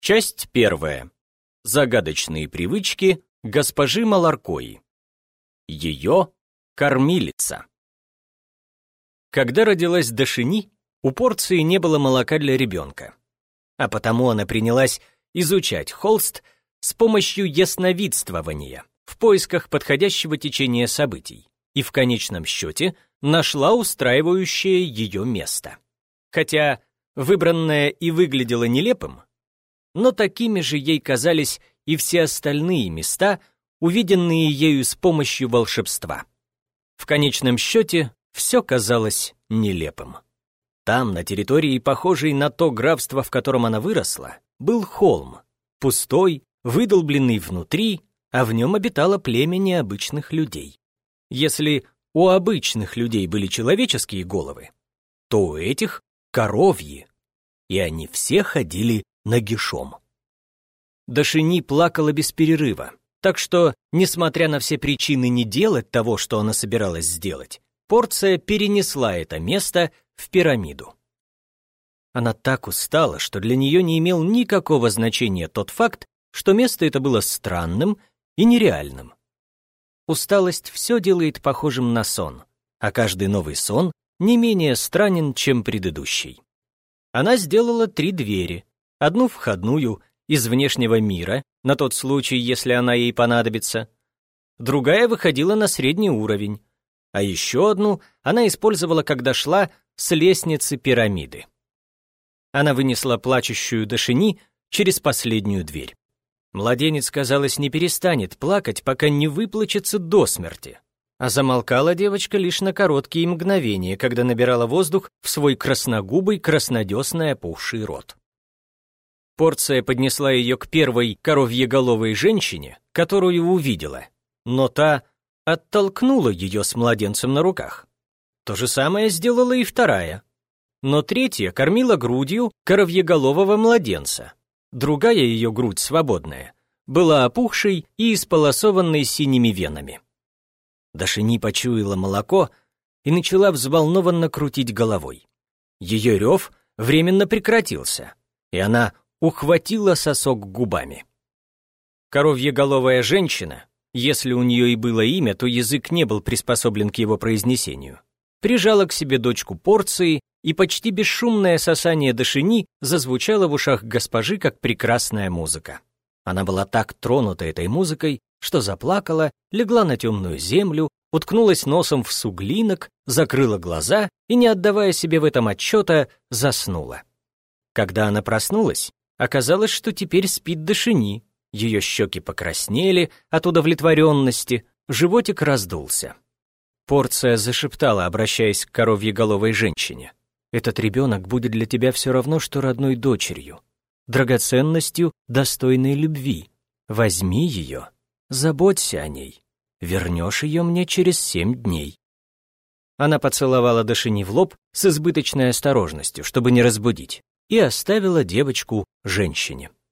Часть первая. Загадочные привычки госпожи Маларкои. Ее кормилица. Когда родилась Дашини, у Порции не было молока для ребенка, а потому она принялась изучать холст с помощью ясновидствования в поисках подходящего течения событий и в конечном счете нашла устраивающее ее место. Хотя выбранное и выглядело нелепым, но такими же ей казались и все остальные места, увиденные ею с помощью волшебства. В конечном счете, все казалось нелепым. Там, на территории, похожей на то графство, в котором она выросла, был холм, пустой, выдолбленный внутри, а в нем обитало племя необычных людей. Если у обычных людей были человеческие головы, то у этих — коровьи, и они все ходили нагишом. Дашини плакала без перерыва, так что, несмотря на все причины не делать того, что она собиралась сделать, Порция перенесла это место в пирамиду. Она так устала, что для нее не имел никакого значения тот факт, что место это было странным и нереальным. Усталость все делает похожим на сон, а каждый новый сон не менее странен, чем предыдущий. Она сделала 3 двери, одну входную из внешнего мира, на тот случай, если она ей понадобится, другая выходила на средний уровень, а еще одну она использовала, когда шла с лестницы пирамиды. Она вынесла плачущую Дашини через последнюю дверь. Младенец, казалось, не перестанет плакать, пока не выплачется до смерти, а замолкала девочка лишь на короткие мгновения, когда набирала воздух в свой красногубый, краснодесный опухший рот. Порция поднесла ее к первой коровьеголовой женщине, которую увидела, но та оттолкнула ее с младенцем на руках. То же самое сделала и вторая. Но третья кормила грудью коровьеголового младенца. Другая ее грудь, свободная, была опухшей и исполосованной синими венами. Дашини почуяла молоко и начала взволнованно крутить головой. Ее рев временно прекратился, и она ухватила сосок губами. Коровьеголовая женщина, если у нее и было имя, то язык не был приспособлен к его произнесению, прижала к себе дочку Порции, и почти бесшумное сосание Дашини зазвучало в ушах госпожи, как прекрасная музыка. Она была так тронута этой музыкой, что заплакала, легла на темную землю, уткнулась носом в суглинок, закрыла глаза и, не отдавая себе в этом отчета, заснула. Когда она проснулась, оказалось, что теперь спит Дашини. Ее щеки покраснели от удовлетворенности, животик раздулся. Порция зашептала, обращаясь к коровьеголовой женщине: «Этот ребенок будет для тебя все равно, что родной дочерью, драгоценностью, достойной любви. Возьми ее, заботься о ней, вернешь ее мне через 7 дней». Она поцеловала Дашини в лоб с избыточной осторожностью, чтобы не разбудить, и оставила девочку женщине.